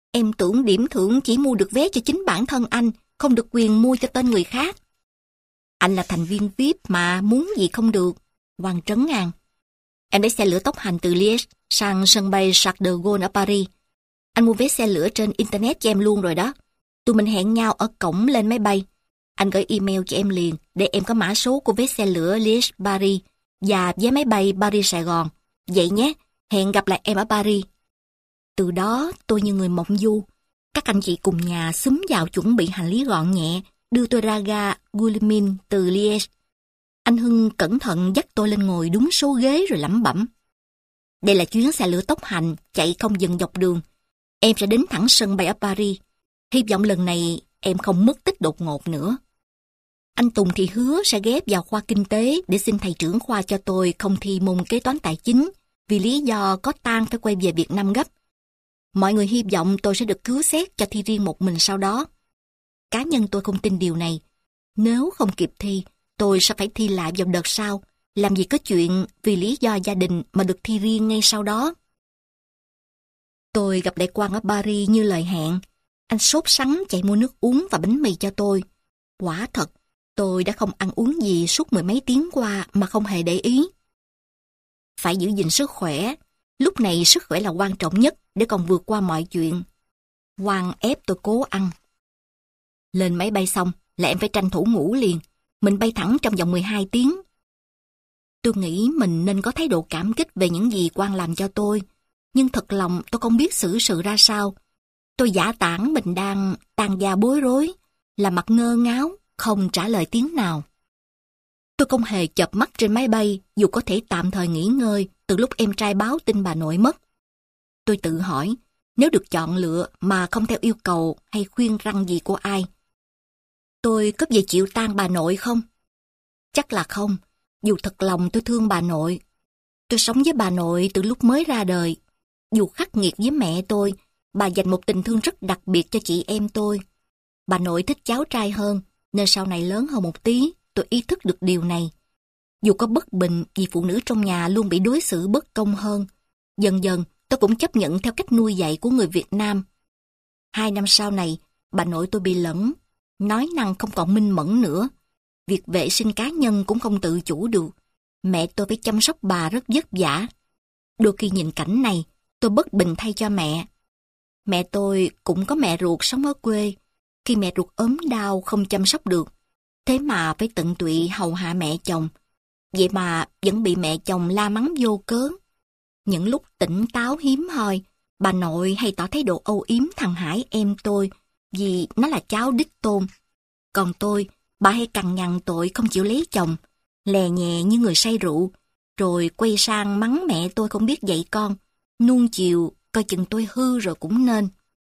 Em tưởng điểm thưởng chỉ mua được vé cho chính bản thân anh, không được quyền mua cho tên người khác. Anh là thành viên vi ai pi mà, muốn gì không được. Hoàng trấn ngang. Em lấy xe lửa tốc hành từ Liège sang sân bay Charles de Gaulle ở Paris. Anh mua vé xe lửa trên Internet cho em luôn rồi đó. Tụi mình hẹn nhau ở cổng lên máy bay. Anh gửi email cho em liền để em có mã số của vé xe lửa Liège-Paris và vé máy bay Paris-Sài Gòn. Vậy nhé, hẹn gặp lại em ở Paris. Từ đó tôi như người mộng du. Các anh chị cùng nhà xúm vào chuẩn bị hành lý gọn nhẹ, đưa tôi ra ga Guillemins từ Liège. Anh Hưng cẩn thận dắt tôi lên ngồi đúng số ghế rồi lẩm bẩm. Đây là chuyến xe lửa tốc hành, chạy không dừng dọc đường. Em sẽ đến thẳng sân bay ở Paris. Hy vọng lần này em không mất tích đột ngột nữa. Anh Tùng thì hứa sẽ ghép vào khoa kinh tế để xin thầy trưởng khoa cho tôi không thi môn kế toán tài chính vì lý do có tang phải quay về Việt Nam gấp. Mọi người hy vọng tôi sẽ được cứu xét cho thi riêng một mình sau đó. Cá nhân tôi không tin điều này. Nếu không kịp thi, tôi sẽ phải thi lại vào đợt sau. Làm gì có chuyện vì lý do gia đình mà được thi riêng ngay sau đó. Tôi gặp lại Quang ở Paris như lời hẹn. Anh sốt sắng chạy mua nước uống và bánh mì cho tôi. Quả thật, tôi đã không ăn uống gì suốt mười mấy tiếng qua mà không hề để ý. Phải giữ gìn sức khỏe. Lúc này sức khỏe là quan trọng nhất để còn vượt qua mọi chuyện. Quang ép tôi cố ăn. Lên máy bay xong là em phải tranh thủ ngủ liền. Mình bay thẳng trong vòng mười hai tiếng. Tôi nghĩ mình nên có thái độ cảm kích về những gì Quang làm cho tôi. Nhưng thật lòng tôi không biết xử sự ra sao. Tôi giả tảng mình đang tàn da bối rối, là mặt ngơ ngáo, không trả lời tiếng nào. Tôi không hề chợp mắt trên máy bay, dù có thể tạm thời nghỉ ngơi từ lúc em trai báo tin bà nội mất. Tôi tự hỏi, nếu được chọn lựa mà không theo yêu cầu hay khuyên răn gì của ai, tôi có về chịu tang bà nội không? Chắc là không, dù thật lòng tôi thương bà nội. Tôi sống với bà nội từ lúc mới ra đời. Dù khắc nghiệt với mẹ tôi, bà dành một tình thương rất đặc biệt cho chị em tôi. Bà nội thích cháu trai hơn, nên sau này lớn hơn một tí, tôi ý thức được điều này. Dù có bất bình vì phụ nữ trong nhà luôn bị đối xử bất công hơn, dần dần tôi cũng chấp nhận theo cách nuôi dạy của người Việt Nam. Hai năm sau này, bà nội tôi bị lẫn, nói năng không còn minh mẫn nữa. Việc vệ sinh cá nhân cũng không tự chủ được. Mẹ tôi phải chăm sóc bà rất vất vả. Đôi khi nhìn cảnh này, tôi bất bình thay cho mẹ. Mẹ tôi cũng có mẹ ruột sống ở quê. Khi mẹ ruột ốm đau không chăm sóc được, thế mà phải tận tụy hầu hạ mẹ chồng. Vậy mà vẫn bị mẹ chồng la mắng vô cớ. Những lúc tỉnh táo hiếm hoi, bà nội hay tỏ thái độ âu yếm thằng Hải em tôi vì nó là cháu đích tôn. Còn tôi, bà hay cằn nhằn tội không chịu lấy chồng, lè nhẹ như người say rượu, rồi quay sang mắng mẹ tôi không biết dạy con, nuông chiều, coi chừng tôi hư rồi cũng nên.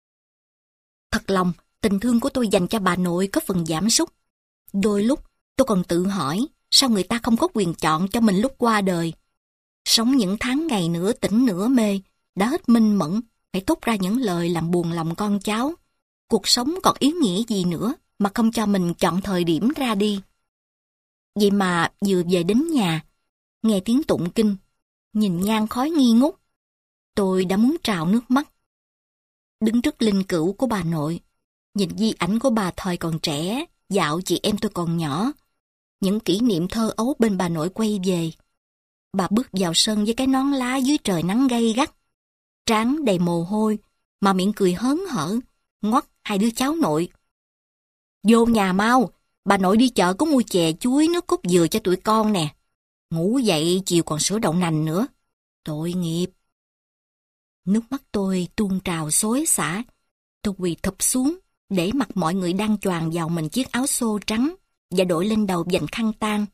Thật lòng, tình thương của tôi dành cho bà nội có phần giảm sút. Đôi lúc, tôi còn tự hỏi, sao người ta không có quyền chọn cho mình lúc qua đời? Sống những tháng ngày nửa tỉnh nửa mê, đã hết minh mẫn, phải thốt ra những lời làm buồn lòng con cháu. Cuộc sống còn ý nghĩa gì nữa mà không cho mình chọn thời điểm ra đi. Vậy mà vừa về đến nhà, nghe tiếng tụng kinh, nhìn nhang khói nghi ngút, tôi đã muốn trào nước mắt. Đứng trước linh cữu của bà nội, nhìn di ảnh của bà thời còn trẻ, dạo chị em tôi còn nhỏ, những kỷ niệm thơ ấu bên bà nội quay về. Bà bước vào sân với cái nón lá dưới trời nắng gay gắt, trán đầy mồ hôi, mà miệng cười hớn hở, ngoắt hai đứa cháu nội. Vô nhà mau, bà nội đi chợ có mua chè chuối nước cốt dừa cho tụi con nè. Ngủ dậy chiều còn sữa đậu nành nữa. Tội nghiệp. Nước mắt tôi tuôn trào xối xả. Tôi quỳ thụp xuống, để mặt mọi người đang choàng vào mình chiếc áo xô trắng và đội lên đầu dành khăn tang.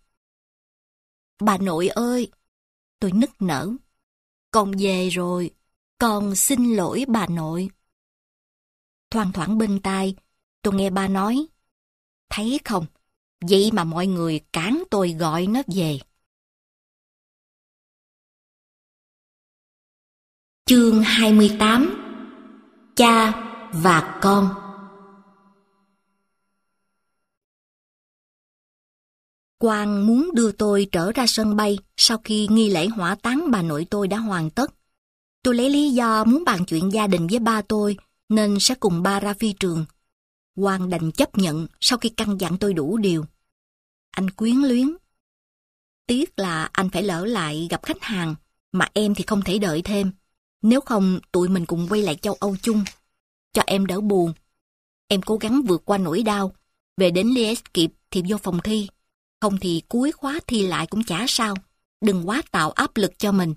Bà nội ơi! Tôi nức nở. Con về rồi, con xin lỗi bà nội. Thoang thoảng bên tai, tôi nghe ba nói, thấy không, vậy mà mọi người cản tôi gọi nó về. Chương hai mươi tám. Cha và con. Quang muốn đưa tôi trở ra sân bay sau khi nghi lễ hỏa táng bà nội tôi đã hoàn tất. Tôi lấy lý do muốn bàn chuyện gia đình với ba tôi, nên sẽ cùng ba ra phi trường. Quang đành chấp nhận sau khi căn dặn tôi đủ điều. Anh quyến luyến. Tiếc là anh phải lỡ lại gặp khách hàng, mà em thì không thể đợi thêm. Nếu không, tụi mình cùng quay lại châu Âu chung. Cho em đỡ buồn. Em cố gắng vượt qua nỗi đau. Về đến Liège kịp thì vô phòng thi. Không thì cuối khóa thi lại cũng chả sao. Đừng quá tạo áp lực cho mình.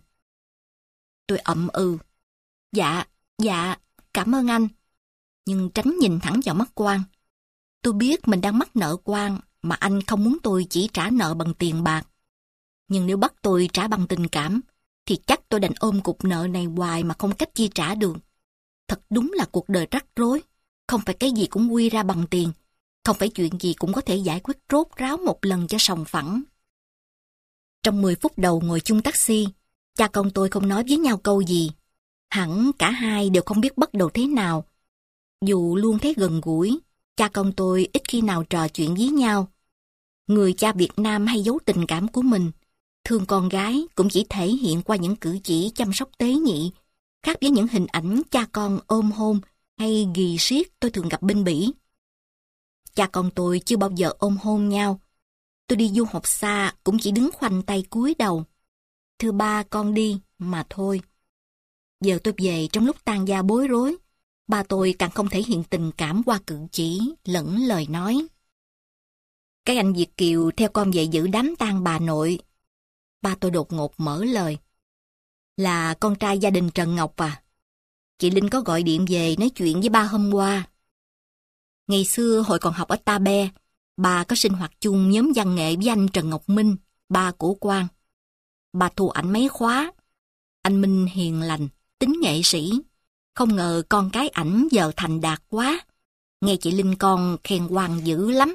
Tôi ậm ừ. Dạ, dạ, cảm ơn anh. Nhưng tránh nhìn thẳng vào mắt Quang. Tôi biết mình đang mắc nợ Quang, mà anh không muốn tôi chỉ trả nợ bằng tiền bạc. Nhưng nếu bắt tôi trả bằng tình cảm, thì chắc tôi đành ôm cục nợ này hoài mà không cách chi trả được. Thật đúng là cuộc đời rắc rối. Không phải cái gì cũng quy ra bằng tiền. Không phải chuyện gì cũng có thể giải quyết rốt ráo một lần cho sòng phẳng. Trong mười phút đầu ngồi chung taxi, cha con tôi không nói với nhau câu gì. Hẳn cả hai đều không biết bắt đầu thế nào. Dù luôn thấy gần gũi, cha con tôi ít khi nào trò chuyện với nhau. Người cha Việt Nam hay giấu tình cảm của mình. Thương con gái cũng chỉ thể hiện qua những cử chỉ chăm sóc tế nhị, khác với những hình ảnh cha con ôm hôn hay ghì siết tôi thường gặp bên Bỉ. Cha con tôi chưa bao giờ ôm hôn nhau. Tôi đi du học xa cũng chỉ đứng khoanh tay cúi đầu. Thưa ba, con đi, mà thôi. Giờ tôi về trong lúc tang gia bối rối, ba tôi càng không thể hiện tình cảm qua cử chỉ lẫn lời nói. Cái anh Việt kiều theo con về giữ đám tang bà nội. Ba tôi đột ngột mở lời. Là con trai gia đình Trần Ngọc à? Chị Linh có gọi điện về nói chuyện với ba hôm qua. Ngày xưa hồi còn học ở Ta Be, bà có sinh hoạt chung nhóm văn nghệ với anh Trần Ngọc Minh, ba của Quang. Bà thu ảnh mấy khóa. Anh Minh hiền lành, tính nghệ sĩ. Không ngờ con cái ảnh giờ thành đạt quá. Nghe chị Linh con khen Quang dữ lắm.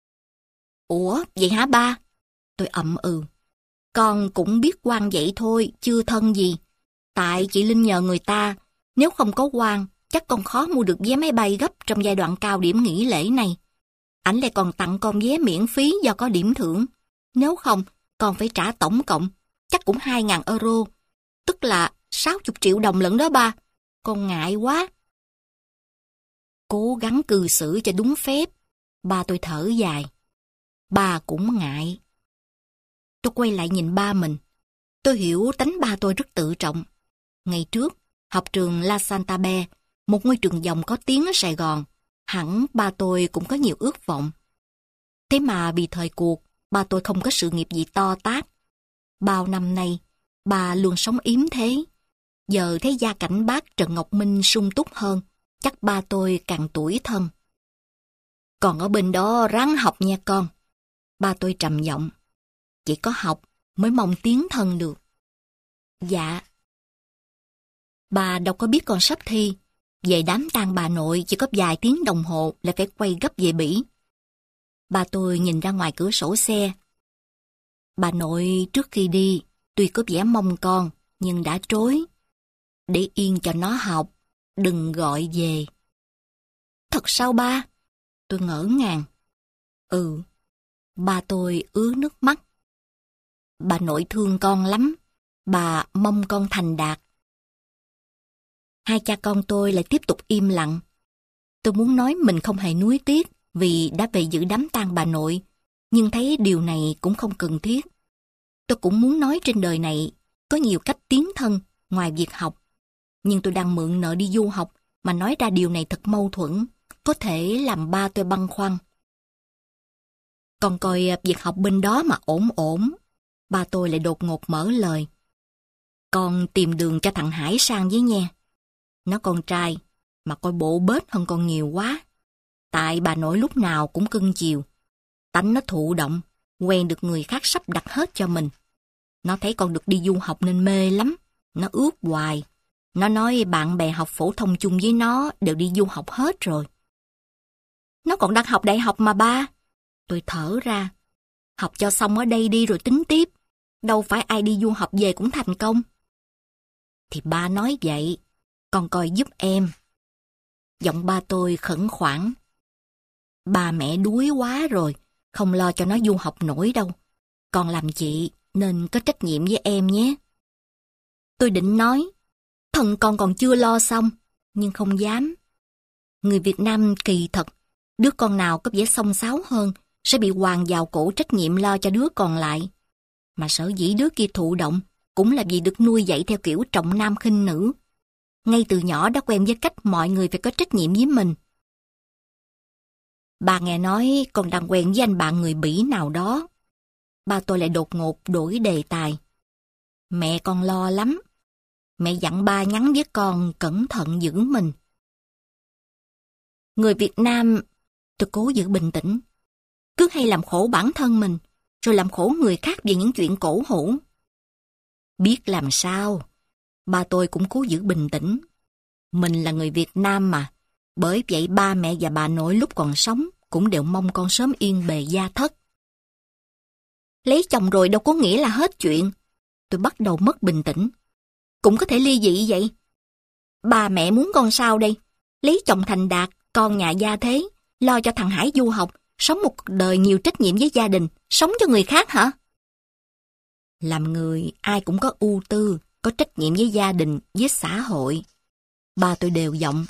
Ủa, vậy hả ba? Tôi ậm ừ. Con cũng biết Quang vậy thôi, chưa thân gì. Tại chị Linh nhờ người ta, nếu không có Quang, chắc con khó mua được vé máy bay gấp trong giai đoạn cao điểm nghỉ lễ này. Ảnh lại còn tặng con vé miễn phí do có điểm thưởng. Nếu không, con phải trả tổng cộng, chắc cũng hai ngàn euro. Tức là sáu mươi triệu đồng lận đó ba. Con ngại quá. Cố gắng cư xử cho đúng phép. Ba tôi thở dài. Ba cũng ngại. Tôi quay lại nhìn ba mình. Tôi hiểu tánh ba tôi rất tự trọng. Ngày trước, học trường La Santabe, một ngôi trường dòng có tiếng ở Sài Gòn, hẳn ba tôi cũng có nhiều ước vọng. Thế mà vì thời cuộc, ba tôi không có sự nghiệp gì to tát. Bao năm nay, ba luôn sống yếm thế. Giờ thấy gia cảnh bác Trần Ngọc Minh sung túc hơn, chắc ba tôi càng tủi thân. Còn ở bên đó ráng học nha con. Ba tôi trầm giọng. Chỉ có học mới mong tiến thân được. Dạ. Bà đâu có biết con sắp thi. Về đám tang bà nội chỉ có vài tiếng đồng hồ là phải quay gấp về Bỉ. Ba tôi nhìn ra ngoài cửa sổ xe. Bà nội trước khi đi, tuy có vẻ mong con, nhưng đã trối. Để yên cho nó học, đừng gọi về. Thật sao ba? Tôi ngỡ ngàng. Ừ, ba tôi ứa nước mắt. Bà nội thương con lắm, bà mong con thành đạt. Hai cha con tôi lại tiếp tục im lặng. Tôi muốn nói mình không hề nuối tiếc vì đã về giữ đám tang bà nội, nhưng thấy điều này cũng không cần thiết. Tôi cũng muốn nói trên đời này có nhiều cách tiến thân ngoài việc học, nhưng tôi đang mượn nợ đi du học mà nói ra điều này thật mâu thuẫn, có thể làm ba tôi băn khoăn. Còn coi việc học bên đó mà ổn ổn, ba tôi lại đột ngột mở lời. Con tìm đường cho thằng Hải sang với nha. Nó con trai, mà coi bộ bết hơn con nhiều quá. Tại bà nội lúc nào cũng cưng chiều. Tánh nó thụ động, quen được người khác sắp đặt hết cho mình. Nó thấy con được đi du học nên mê lắm. Nó ước hoài. Nó nói bạn bè học phổ thông chung với nó đều đi du học hết rồi. Nó còn đang học đại học mà ba. Tôi thở ra. Học cho xong ở đây đi rồi tính tiếp. Đâu phải ai đi du học về cũng thành công. Thì ba nói vậy. Con coi giúp em. Giọng ba tôi khẩn khoản. Ba mẹ đuối quá rồi, không lo cho nó du học nổi đâu. Con làm chị nên có trách nhiệm với em nhé. Tôi định nói, thần con còn chưa lo xong, nhưng không dám. Người Việt Nam kỳ thật, đứa con nào có vẻ xông xáo hơn sẽ bị quàng vào cổ trách nhiệm lo cho đứa còn lại. Mà sở dĩ đứa kia thụ động cũng là vì được nuôi dạy theo kiểu trọng nam khinh nữ. Ngay từ nhỏ đã quen với cách mọi người phải có trách nhiệm với mình. Bà nghe nói con đang quen với anh bạn người Bỉ nào đó. Ba tôi lại đột ngột đổi đề tài. Mẹ con lo lắm. Mẹ dặn ba nhắn với con cẩn thận giữ mình. Người Việt Nam, tôi cố giữ bình tĩnh, cứ hay làm khổ bản thân mình, rồi làm khổ người khác vì những chuyện cổ hủ. Biết làm sao, ba tôi cũng cố giữ bình tĩnh. Mình là người Việt Nam mà, bởi vậy ba mẹ và bà nội lúc còn sống cũng đều mong con sớm yên bề gia thất. Lấy chồng rồi đâu có nghĩa là hết chuyện. Tôi bắt đầu mất bình tĩnh. Cũng có thể ly dị vậy. Ba mẹ muốn con sao đây? Lấy chồng thành đạt, con nhà gia thế, lo cho thằng Hải du học, sống một cuộc đời nhiều trách nhiệm với gia đình, sống cho người khác hả? Làm người ai cũng có ưu tư, có trách nhiệm với gia đình, với xã hội. Ba tôi đều giọng.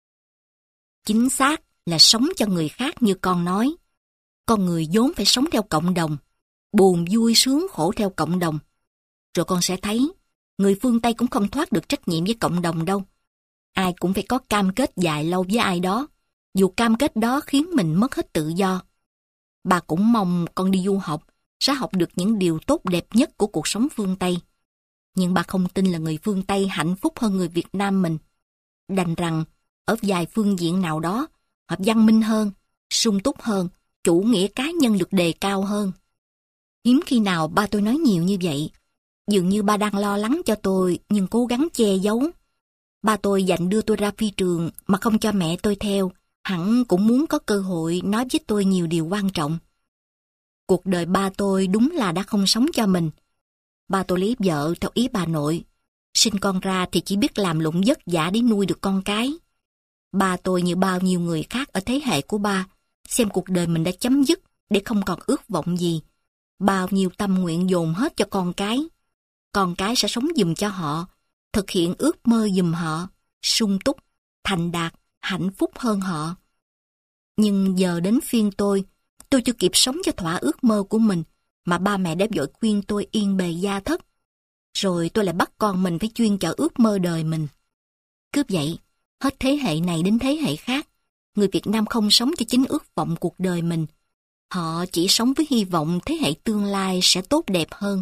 Chính xác là sống cho người khác như con nói. Con người vốn phải sống theo cộng đồng, buồn vui sướng khổ theo cộng đồng. Rồi con sẽ thấy, người phương Tây cũng không thoát được trách nhiệm với cộng đồng đâu. Ai cũng phải có cam kết dài lâu với ai đó, dù cam kết đó khiến mình mất hết tự do. Bà cũng mong con đi du học sẽ học được những điều tốt đẹp nhất của cuộc sống phương Tây. Nhưng bà không tin là người phương Tây hạnh phúc hơn người Việt Nam mình. Đành rằng, ở vài phương diện nào đó, họ văn minh hơn, sung túc hơn, chủ nghĩa cá nhân được đề cao hơn. Hiếm khi nào ba tôi nói nhiều như vậy. Dường như ba đang lo lắng cho tôi, nhưng cố gắng che giấu. Ba tôi dành đưa tôi ra phi trường mà không cho mẹ tôi theo, hẳn cũng muốn có cơ hội nói với tôi nhiều điều quan trọng. Cuộc đời ba tôi đúng là đã không sống cho mình. Ba tôi lấy vợ theo ý bà nội. Sinh con ra thì chỉ biết làm lụng vất vả để nuôi được con cái. Ba tôi như bao nhiêu người khác ở thế hệ của ba, xem cuộc đời mình đã chấm dứt để không còn ước vọng gì. Bao nhiêu tâm nguyện dồn hết cho con cái. Con cái sẽ sống giùm cho họ, thực hiện ước mơ giùm họ, sung túc, thành đạt, hạnh phúc hơn họ. Nhưng giờ đến phiên tôi, tôi chưa kịp sống cho thỏa ước mơ của mình, mà ba mẹ đã vội khuyên tôi yên bề gia thất. Rồi tôi lại bắt con mình phải chuyên chở ước mơ đời mình. Cứ vậy, hết thế hệ này đến thế hệ khác, người Việt Nam không sống cho chính ước vọng cuộc đời mình. Họ chỉ sống với hy vọng thế hệ tương lai sẽ tốt đẹp hơn.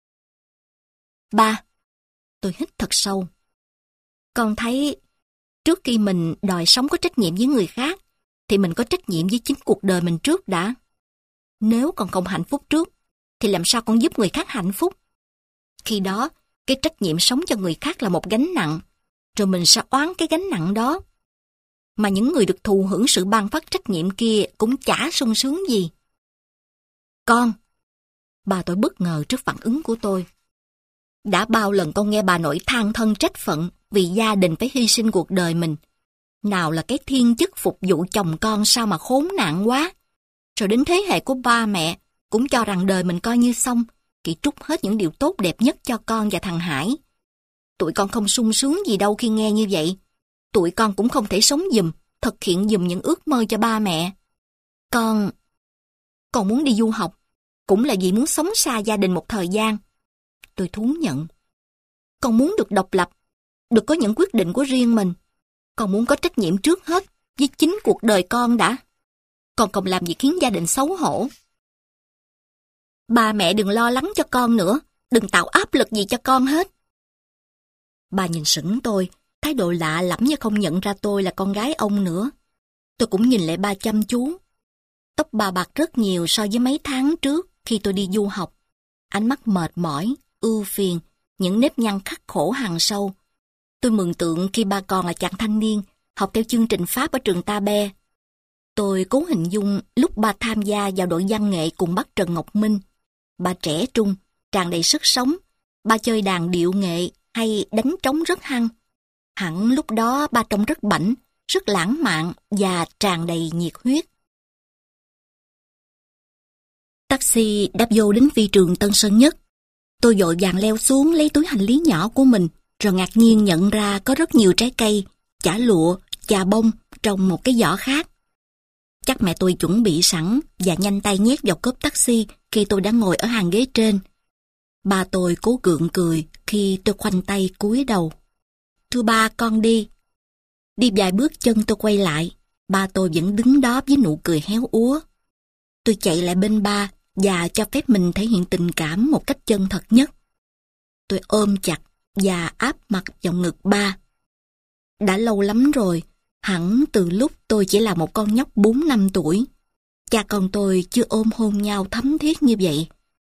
Ba, tôi hít thật sâu. Con thấy, trước khi mình đòi sống có trách nhiệm với người khác, thì mình có trách nhiệm với chính cuộc đời mình trước đã. Nếu con không hạnh phúc trước, thì làm sao con giúp người khác hạnh phúc? Khi đó, cái trách nhiệm sống cho người khác là một gánh nặng, rồi mình sẽ oán cái gánh nặng đó. Mà những người được thụ hưởng sự ban phát trách nhiệm kia cũng chả sung sướng gì. Con, bà tôi bất ngờ trước phản ứng của tôi. Đã bao lần con nghe bà nội than thân trách phận vì gia đình phải hy sinh cuộc đời mình. Nào là cái thiên chức phục vụ chồng con sao mà khốn nạn quá. Rồi đến thế hệ của ba mẹ cũng cho rằng đời mình coi như xong, chỉ trút hết những điều tốt đẹp nhất cho con và thằng Hải. Tụi con không sung sướng gì đâu khi nghe như vậy. Tụi con cũng không thể sống giùm, thực hiện giùm những ước mơ cho ba mẹ. Con... Con muốn đi du học, cũng là vì muốn sống xa gia đình một thời gian. Tôi thú nhận. Con muốn được độc lập, được có những quyết định của riêng mình. Con muốn có trách nhiệm trước hết với chính cuộc đời con đã. Con không làm gì khiến gia đình xấu hổ. Ba mẹ đừng lo lắng cho con nữa, đừng tạo áp lực gì cho con hết. Bà nhìn sững tôi, thái độ lạ lẫm như không nhận ra tôi là con gái ông nữa. Tôi cũng nhìn lại ba chăm chú. Tóc bà bạc rất nhiều so với mấy tháng trước khi tôi đi du học. Ánh mắt mệt mỏi, ưu phiền, những nếp nhăn khắc khổ hằn sâu. Tôi mường tượng khi ba còn là chàng thanh niên, học theo chương trình Pháp ở trường Tabe. Tôi cố hình dung lúc ba tham gia vào đội văn nghệ cùng bác Trần Ngọc Minh. Ba trẻ trung, tràn đầy sức sống. Ba chơi đàn điệu nghệ hay đánh trống rất hăng. Hẳn lúc đó ba trông rất bảnh, rất lãng mạn và tràn đầy nhiệt huyết. Taxi đáp vô đến phi trường Tân Sơn Nhất. Tôi vội vàng leo xuống lấy túi hành lý nhỏ của mình, rồi ngạc nhiên nhận ra có rất nhiều trái cây, chả lụa, chà bông, trong một cái giỏ khác. Chắc mẹ tôi chuẩn bị sẵn và nhanh tay nhét vào cốp taxi khi tôi đã ngồi ở hàng ghế trên. Ba tôi cố gượng cười khi tôi khoanh tay cúi đầu. Thưa ba, con đi. Đi vài bước chân tôi quay lại, ba tôi vẫn đứng đó với nụ cười héo úa. Tôi chạy lại bên ba và cho phép mình thể hiện tình cảm một cách chân thật nhất. Tôi ôm chặt và áp mặt vào ngực ba. Đã lâu lắm rồi, hẳn từ lúc tôi chỉ là một con nhóc bốn năm tuổi, cha con tôi chưa ôm hôn nhau thấm thiết như vậy.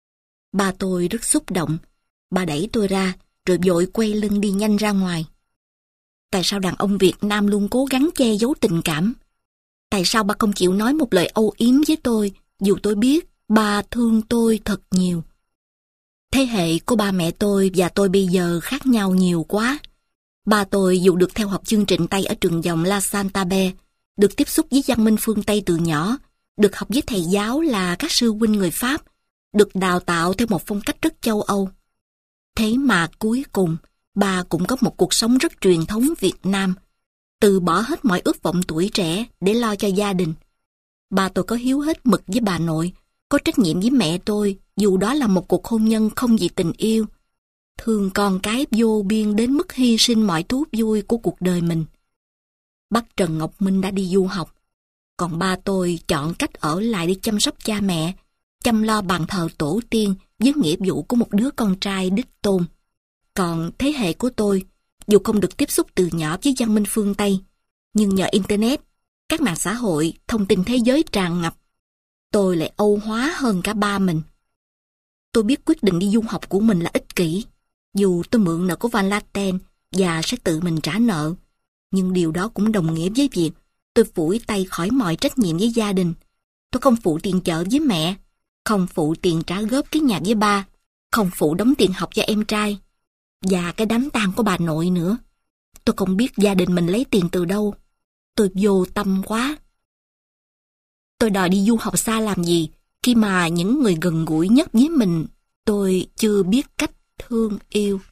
Ba tôi rất xúc động, bà đẩy tôi ra rồi vội quay lưng đi nhanh ra ngoài. Tại sao đàn ông Việt Nam luôn cố gắng che giấu tình cảm? Tại sao ba không chịu nói một lời âu yếm với tôi dù tôi biết ba thương tôi thật nhiều? Thế hệ của ba mẹ tôi và tôi bây giờ khác nhau nhiều quá. Ba tôi dù được theo học chương trình Tây ở trường dòng La Santabe, được tiếp xúc với văn minh phương Tây từ nhỏ, được học với thầy giáo là các sư huynh người Pháp, được đào tạo theo một phong cách rất châu Âu. Thế mà cuối cùng, ba cũng có một cuộc sống rất truyền thống Việt Nam, từ bỏ hết mọi ước vọng tuổi trẻ để lo cho gia đình. Ba tôi có hiếu hết mực với bà nội, có trách nhiệm với mẹ tôi, dù đó là một cuộc hôn nhân không vì tình yêu. Thương con cái vô biên đến mức hy sinh mọi thú vui của cuộc đời mình. Bác Trần Ngọc Minh đã đi du học, còn ba tôi chọn cách ở lại để chăm sóc cha mẹ, chăm lo bàn thờ tổ tiên với nghĩa vụ của một đứa con trai đích tôn. Còn thế hệ của tôi, dù không được tiếp xúc từ nhỏ với văn minh phương Tây, nhưng nhờ Internet, các mạng xã hội, thông tin thế giới tràn ngập, tôi lại Âu hóa hơn cả ba mình. Tôi biết quyết định đi du học của mình là ích kỷ, dù tôi mượn nợ của Van Laten và sẽ tự mình trả nợ, nhưng điều đó cũng đồng nghĩa với việc tôi phủi tay khỏi mọi trách nhiệm với gia đình. Tôi không phụ tiền chợ với mẹ, không phụ tiền trả góp cái nhà với ba, không phụ đóng tiền học cho em trai, và cái đám tang của bà nội nữa. Tôi không biết gia đình mình lấy tiền từ đâu. Tôi vô tâm quá. Tôi đòi đi du học xa làm gì, khi mà những người gần gũi nhất với mình, tôi chưa biết cách thương yêu.